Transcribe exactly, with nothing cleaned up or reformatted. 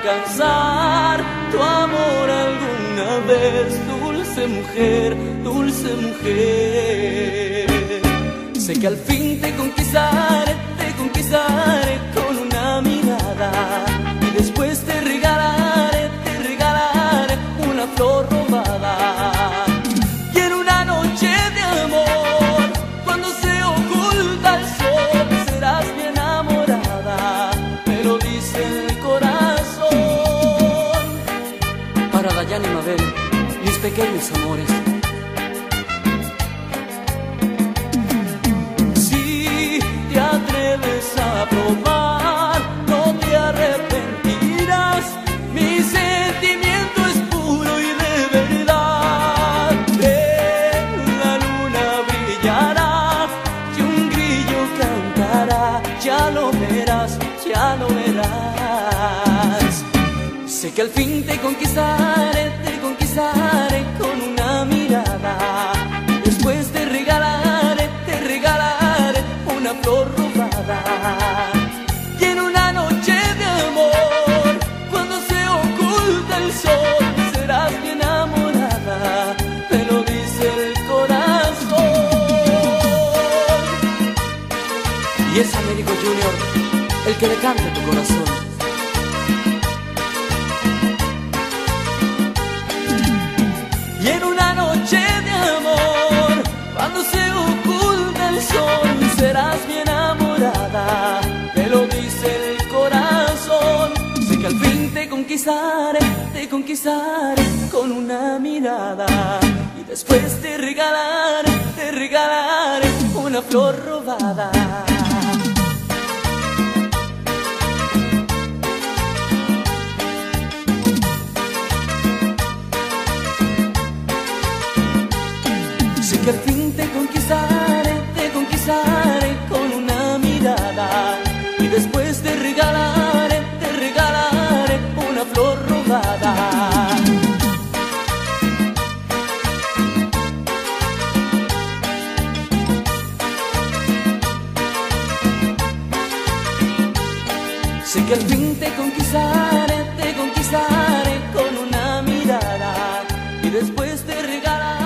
alcanzar tu amor alguna vez, dulce mujer, dulce mujer. Sé que al fin te conquistaré, te conquistaré con una mirada, y después te regalaré, te regalaré una flor robada. Y en una noche de amor, cuando se oculta el sol, serás mi enamorada, me lo dice el corazón. Para Dayana y Mabel, mis pequeños amores. A probar, no te arrepentirás, mi sentimiento es puro y de verdad. La luna brillará y un grillo cantará, ya lo verás, ya lo verás. Sé que al fin te conquistaré, te conquistaré con una mirada, después te regalaré, te regalaré una flor robada. Y en una noche de amor, cuando se oculta el sol, serás mi enamorada, me lo dice el corazón. Y es Américo Junior el que le canta a tu corazón. Y en una noche de amor, cuando se oculta el sol, serás mi enamorada, me lo dice el corazón. Sé que al fin te conquistaré, te conquistaré con una mirada, y después te regalaré, te regalaré una flor robada. Sé que al fin te conquistaré, te conquistaré con una mirada, y después te regalaré, te regalaré una flor robada. Sé que al fin te conquistaré, te conquistaré con una mirada, y después te regalaré